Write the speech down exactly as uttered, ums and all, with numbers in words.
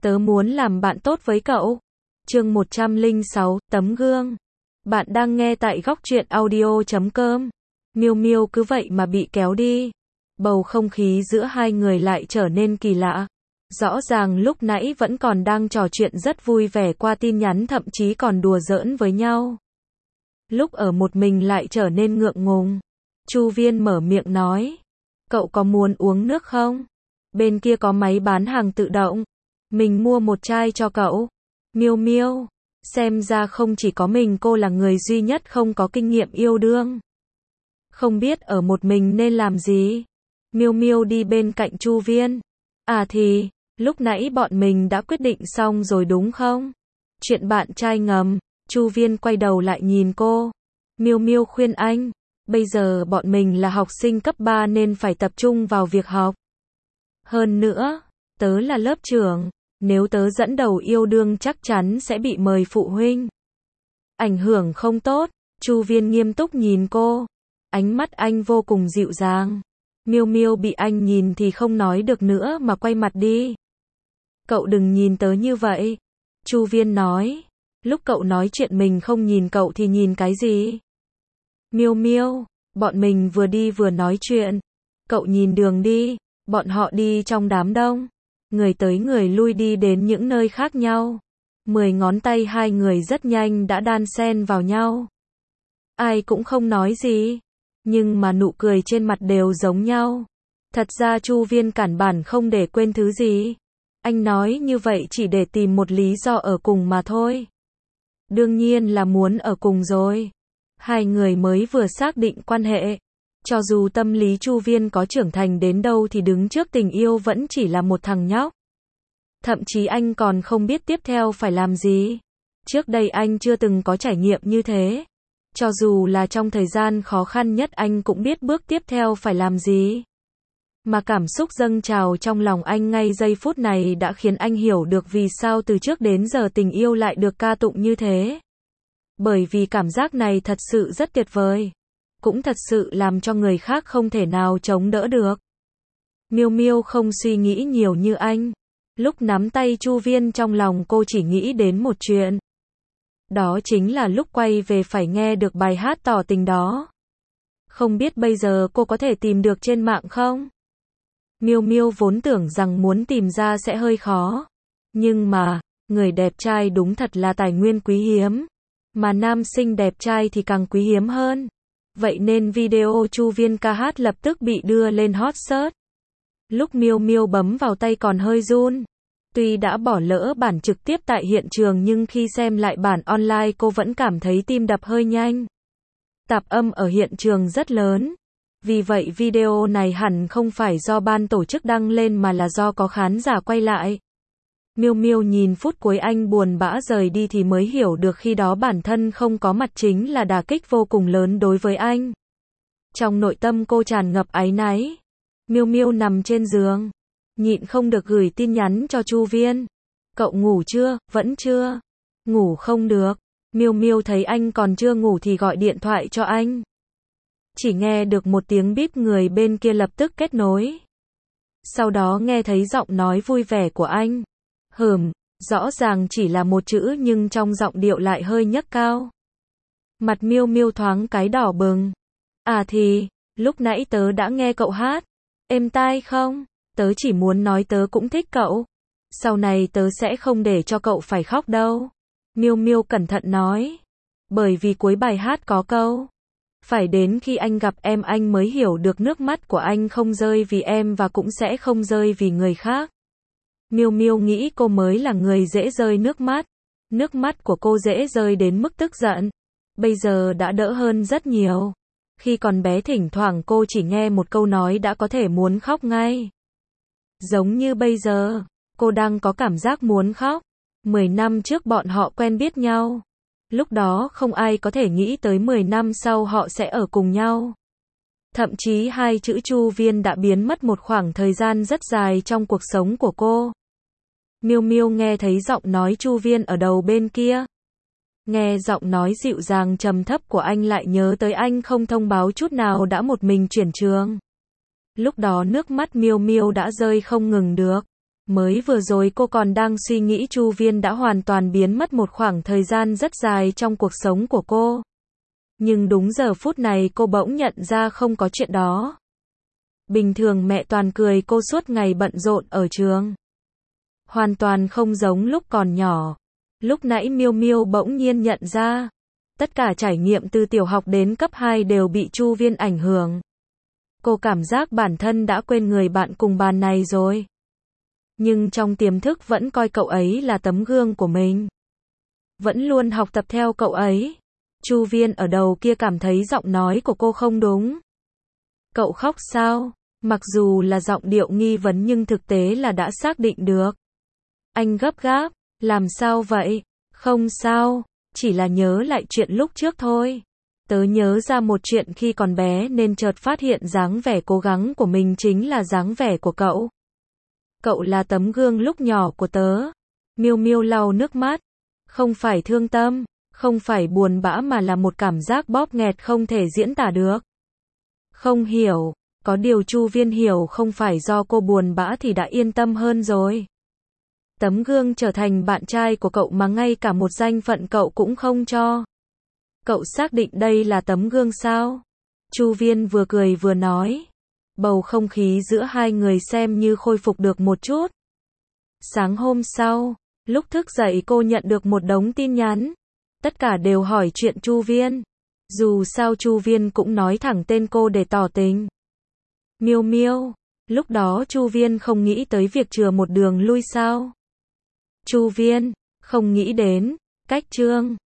Tớ muốn làm bạn tốt với cậu. Chương một trăm lẻ sáu, tấm gương. Bạn đang nghe tại góc truyện audio chấm com. Miêu Miêu cứ vậy mà bị kéo đi. Bầu không khí giữa hai người lại trở nên kỳ lạ. Rõ ràng lúc nãy vẫn còn đang trò chuyện rất vui vẻ qua tin nhắn, thậm chí còn đùa giỡn với nhau. Lúc ở một mình lại trở nên ngượng ngùng. Chu Viên mở miệng nói. Cậu có muốn uống nước không? Bên kia có máy bán hàng tự động. Mình mua một chai cho cậu. Miêu Miêu, xem ra không chỉ có mình cô là người duy nhất không có kinh nghiệm yêu đương. Không biết ở một mình nên làm gì. Miêu Miêu đi bên cạnh Chu Viên. À thì, lúc nãy bọn mình đã quyết định xong rồi đúng không? Chuyện bạn trai ngầm. Chu Viên quay đầu lại nhìn cô. Miêu Miêu khuyên anh, bây giờ bọn mình là học sinh cấp ba nên phải tập trung vào việc học. Hơn nữa, tớ là lớp trưởng, nếu tớ dẫn đầu yêu đương chắc chắn sẽ bị mời phụ huynh. Ảnh hưởng không tốt. Chu Viên nghiêm túc nhìn cô. Ánh mắt anh vô cùng dịu dàng. Miêu Miêu bị anh nhìn thì không nói được nữa mà quay mặt đi. Cậu đừng nhìn tớ như vậy. Chu Viên nói. Lúc cậu nói chuyện mình không nhìn cậu thì nhìn cái gì? Miêu Miêu, bọn mình vừa đi vừa nói chuyện. Cậu nhìn đường đi, bọn họ đi trong đám đông. Người tới người lui đi đến những nơi khác nhau. Mười ngón tay hai người rất nhanh đã đan xen vào nhau. Ai cũng không nói gì, nhưng mà nụ cười trên mặt đều giống nhau. Thật ra Chu Viên cản bản không để quên thứ gì. Anh nói như vậy chỉ để tìm một lý do ở cùng mà thôi. Đương nhiên là muốn ở cùng rồi. Hai người mới vừa xác định quan hệ. Cho dù tâm lý Chu Viên có trưởng thành đến đâu thì đứng trước tình yêu vẫn chỉ là một thằng nhóc. Thậm chí anh còn không biết tiếp theo phải làm gì. Trước đây anh chưa từng có trải nghiệm như thế. Cho dù là trong thời gian khó khăn nhất anh cũng biết bước tiếp theo phải làm gì. Mà cảm xúc dâng trào trong lòng anh ngay giây phút này đã khiến anh hiểu được vì sao từ trước đến giờ tình yêu lại được ca tụng như thế. Bởi vì cảm giác này thật sự rất tuyệt vời. Cũng thật sự làm cho người khác không thể nào chống đỡ được. Miêu Miêu không suy nghĩ nhiều như anh. Lúc nắm tay Chu Viên trong lòng cô chỉ nghĩ đến một chuyện. Đó chính là lúc quay về phải nghe được bài hát tỏ tình đó. Không biết bây giờ cô có thể tìm được trên mạng không? Miêu Miêu vốn tưởng rằng muốn tìm ra sẽ hơi khó. Nhưng mà, người đẹp trai đúng thật là tài nguyên quý hiếm. Mà nam sinh đẹp trai thì càng quý hiếm hơn. Vậy nên video Chu Viên ca hát lập tức bị đưa lên hot search. Lúc Miêu Miêu bấm vào tay còn hơi run. Tuy đã bỏ lỡ bản trực tiếp tại hiện trường nhưng khi xem lại bản online cô vẫn cảm thấy tim đập hơi nhanh. Tạp âm ở hiện trường rất lớn. Vì vậy video này hẳn không phải do ban tổ chức đăng lên mà là do có khán giả quay lại. Miêu Miêu nhìn phút cuối anh buồn bã rời đi thì mới hiểu được khi đó bản thân không có mặt chính là đả kích vô cùng lớn đối với anh. Trong nội tâm cô tràn ngập áy náy. Miêu Miêu nằm trên giường, nhịn không được gửi tin nhắn cho Chu Viên. Cậu ngủ chưa? Vẫn chưa. Ngủ không được. Miêu Miêu thấy anh còn chưa ngủ thì gọi điện thoại cho anh. Chỉ nghe được một tiếng bíp, người bên kia lập tức kết nối. Sau đó nghe thấy giọng nói vui vẻ của anh. Hừm, rõ ràng chỉ là một chữ nhưng trong giọng điệu lại hơi nhấc cao. Mặt Miêu Miêu thoáng cái đỏ bừng. À thì, lúc nãy tớ đã nghe cậu hát. Êm tai không? Tớ chỉ muốn nói tớ cũng thích cậu. Sau này tớ sẽ không để cho cậu phải khóc đâu. Miêu Miêu cẩn thận nói. Bởi vì cuối bài hát có câu. Phải đến khi anh gặp em anh mới hiểu được nước mắt của anh không rơi vì em và cũng sẽ không rơi vì người khác. Miêu Miêu nghĩ cô mới là người dễ rơi nước mắt. Nước mắt của cô dễ rơi đến mức tức giận. Bây giờ đã đỡ hơn rất nhiều. Khi còn bé thỉnh thoảng cô chỉ nghe một câu nói đã có thể muốn khóc ngay. Giống như bây giờ, cô đang có cảm giác muốn khóc. Mười năm trước bọn họ quen biết nhau. Lúc đó không ai có thể nghĩ tới mười năm sau họ sẽ ở cùng nhau. Thậm chí hai chữ Chu Viên đã biến mất một khoảng thời gian rất dài trong cuộc sống của cô. Miêu Miêu nghe thấy giọng nói Chu Viên ở đầu bên kia. Nghe giọng nói dịu dàng trầm thấp của anh lại nhớ tới anh không thông báo chút nào đã một mình chuyển trường. Lúc đó nước mắt Miêu Miêu đã rơi không ngừng được. Mới vừa rồi cô còn đang suy nghĩ Chu Viên đã hoàn toàn biến mất một khoảng thời gian rất dài trong cuộc sống của cô. Nhưng đúng giờ phút này cô bỗng nhận ra không có chuyện đó. Bình thường mẹ toàn cười cô suốt ngày bận rộn ở trường. Hoàn toàn không giống lúc còn nhỏ. Lúc nãy Miêu Miêu bỗng nhiên nhận ra, tất cả trải nghiệm từ tiểu học đến cấp hai đều bị Chu Viên ảnh hưởng. Cô cảm giác bản thân đã quên người bạn cùng bàn này rồi. Nhưng trong tiềm thức vẫn coi cậu ấy là tấm gương của mình. Vẫn luôn học tập theo cậu ấy. Chu Viên ở đầu kia cảm thấy giọng nói của cô không đúng. Cậu khóc sao? Mặc dù là giọng điệu nghi vấn nhưng thực tế là đã xác định được. Anh gấp gáp, làm sao vậy? Không sao, chỉ là nhớ lại chuyện lúc trước thôi. Tớ nhớ ra một chuyện khi còn bé nên chợt phát hiện dáng vẻ cố gắng của mình chính là dáng vẻ của cậu. Cậu là tấm gương lúc nhỏ của tớ. Miêu Miêu lau nước mắt. Không phải thương tâm, không phải buồn bã mà là một cảm giác bóp nghẹt không thể diễn tả được. Không hiểu, có điều Chu Viên hiểu không phải do cô buồn bã thì đã yên tâm hơn rồi. Tấm gương trở thành bạn trai của cậu mà ngay cả một danh phận cậu cũng không cho. Cậu xác định đây là tấm gương sao? Chu Viên vừa cười vừa nói. Bầu không khí giữa hai người xem như khôi phục được một chút. Sáng hôm sau, lúc thức dậy cô nhận được một đống tin nhắn. Tất cả đều hỏi chuyện Chu Viên. Dù sao Chu Viên cũng nói thẳng tên cô để tỏ tình. Miêu Miêu, lúc đó Chu Viên không nghĩ tới việc chừa một đường lui sao? Chu Viên, không nghĩ đến, cách chương.